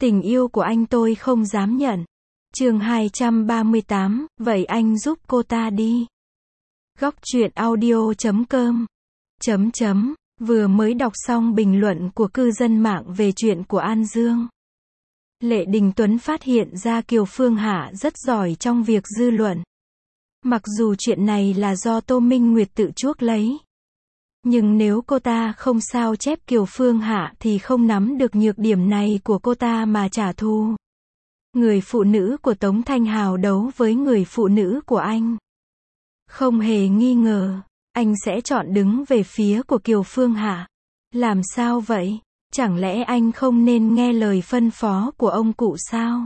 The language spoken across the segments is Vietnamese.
Tình yêu của anh tôi không dám nhận. Chương 238, vậy anh giúp cô ta đi. Góc truyện audio.com Vừa mới đọc xong bình luận của cư dân mạng về chuyện của An Dương. Lệ Đình Tuấn phát hiện ra Kiều Phương Hạ rất giỏi trong việc dư luận. Mặc dù chuyện này là do Tô Minh Nguyệt tự chuốc lấy. Nhưng nếu cô ta không sao chép Kiều Phương Hạ thì không nắm được nhược điểm này của cô ta mà trả thù. Người phụ nữ của Tống Thanh Hào đấu với người phụ nữ của anh. Không hề nghi ngờ, anh sẽ chọn đứng về phía của Kiều Phương Hạ. Làm sao vậy? Chẳng lẽ anh không nên nghe lời phân phó của ông cụ sao?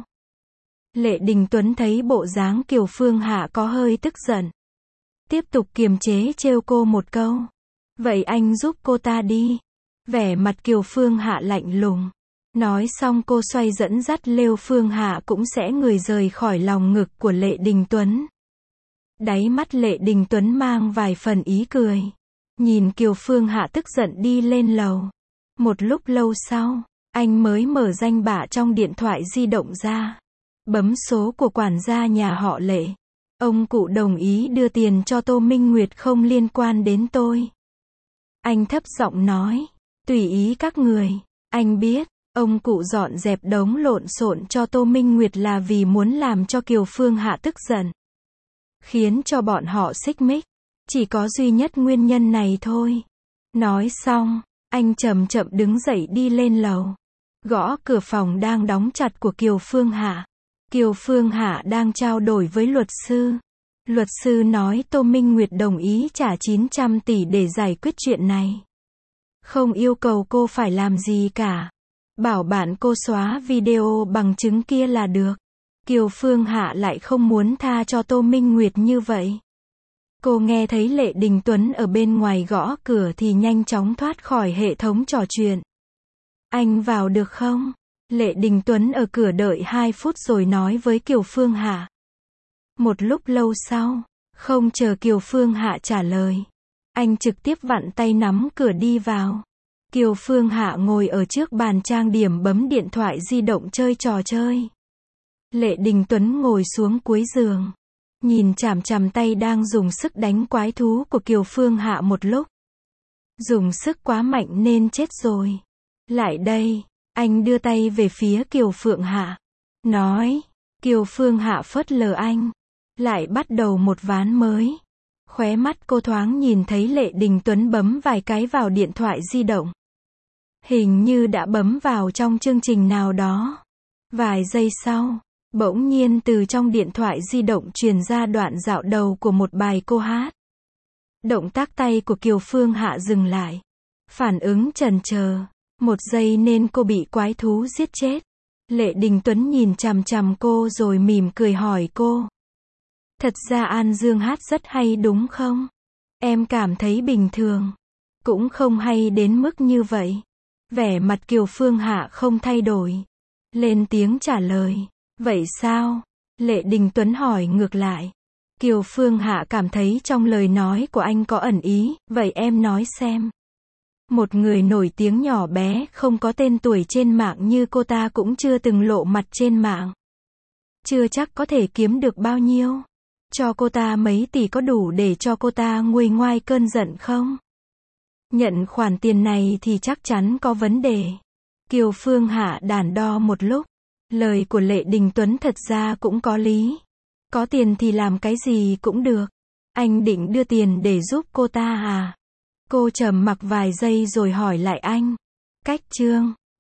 Lệ Đình Tuấn thấy bộ dáng Kiều Phương Hạ có hơi tức giận. Tiếp tục kiềm chế trêu cô một câu. Vậy anh giúp cô ta đi. Vẻ mặt Kiều Phương Hạ lạnh lùng. Nói xong cô xoay dẫn dắt Lêu Phương Hạ cũng sẽ người rời khỏi lòng ngực của Lệ Đình Tuấn. Đáy mắt Lệ Đình Tuấn mang vài phần ý cười. Nhìn Kiều Phương Hạ tức giận đi lên lầu. Một lúc lâu sau, anh mới mở danh bạ trong điện thoại di động ra. Bấm số của quản gia nhà họ Lệ. Ông cụ đồng ý đưa tiền cho Tô Minh Nguyệt không liên quan đến tôi. Anh thấp giọng nói, tùy ý các người. Anh biết, ông cụ dọn dẹp đống lộn xộn cho Tô Minh Nguyệt là vì muốn làm cho Kiều Phương Hạ tức giận. Khiến cho bọn họ xích mích. Chỉ có duy nhất nguyên nhân này thôi. Nói xong, anh chậm chậm đứng dậy đi lên lầu. Gõ cửa phòng đang đóng chặt của Kiều Phương Hạ. Kiều Phương Hạ đang trao đổi với luật sư. Luật sư nói Tô Minh Nguyệt đồng ý trả 900 tỷ để giải quyết chuyện này. Không yêu cầu cô phải làm gì cả. Bảo bạn cô xóa video bằng chứng kia là được. Kiều Phương Hạ lại không muốn tha cho Tô Minh Nguyệt như vậy. Cô nghe thấy Lệ Đình Tuấn ở bên ngoài gõ cửa thì nhanh chóng thoát khỏi hệ thống trò chuyện. Anh vào được không? Lệ Đình Tuấn ở cửa đợi 2 phút rồi nói với Kiều Phương Hạ. Một lúc lâu sau, không chờ Kiều Phương Hạ trả lời. Anh trực tiếp vặn tay nắm cửa đi vào. Kiều Phương Hạ ngồi ở trước bàn trang điểm bấm điện thoại di động chơi trò chơi. Lệ Đình Tuấn ngồi xuống cuối giường. Nhìn chằm chằm tay đang dùng sức đánh quái thú của Kiều Phương Hạ một lúc. Dùng sức quá mạnh nên chết rồi. Lại đây, anh đưa tay về phía Kiều Phương Hạ. Nói, Kiều Phương Hạ phớt lờ anh. Lại bắt đầu một ván mới. Khóe mắt cô thoáng nhìn thấy Lệ Đình Tuấn bấm vài cái vào điện thoại di động. Hình như đã bấm vào trong chương trình nào đó. Vài giây sau, bỗng nhiên từ trong điện thoại di động truyền ra đoạn dạo đầu của một bài cô hát. Động tác tay của Kiều Phương Hạ dừng lại. Phản ứng chần chờ. Một giây nên cô bị quái thú giết chết. Lệ Đình Tuấn nhìn chằm chằm cô rồi mỉm cười hỏi cô. Thật ra An Dương hát rất hay đúng không? Em cảm thấy bình thường. Cũng không hay đến mức như vậy. Vẻ mặt Kiều Phương Hạ không thay đổi. Lên tiếng trả lời. Vậy sao? Lệ Đình Tuấn hỏi ngược lại. Kiều Phương Hạ cảm thấy trong lời nói của anh có ẩn ý. Vậy em nói xem. Một người nổi tiếng nhỏ bé không có tên tuổi trên mạng như cô ta cũng chưa từng lộ mặt trên mạng. Chưa chắc có thể kiếm được bao nhiêu. Cho cô ta mấy tỷ có đủ để cho cô ta nguôi ngoai cơn giận không? Nhận khoản tiền này thì chắc chắn có vấn đề. Kiều Phương Hạ đắn đo một lúc. Lời của Lệ Đình Tuấn thật ra cũng có lý. Có tiền thì làm cái gì cũng được. Anh định đưa tiền để giúp cô ta à? Cô trầm mặc vài giây rồi hỏi lại anh. Cách chương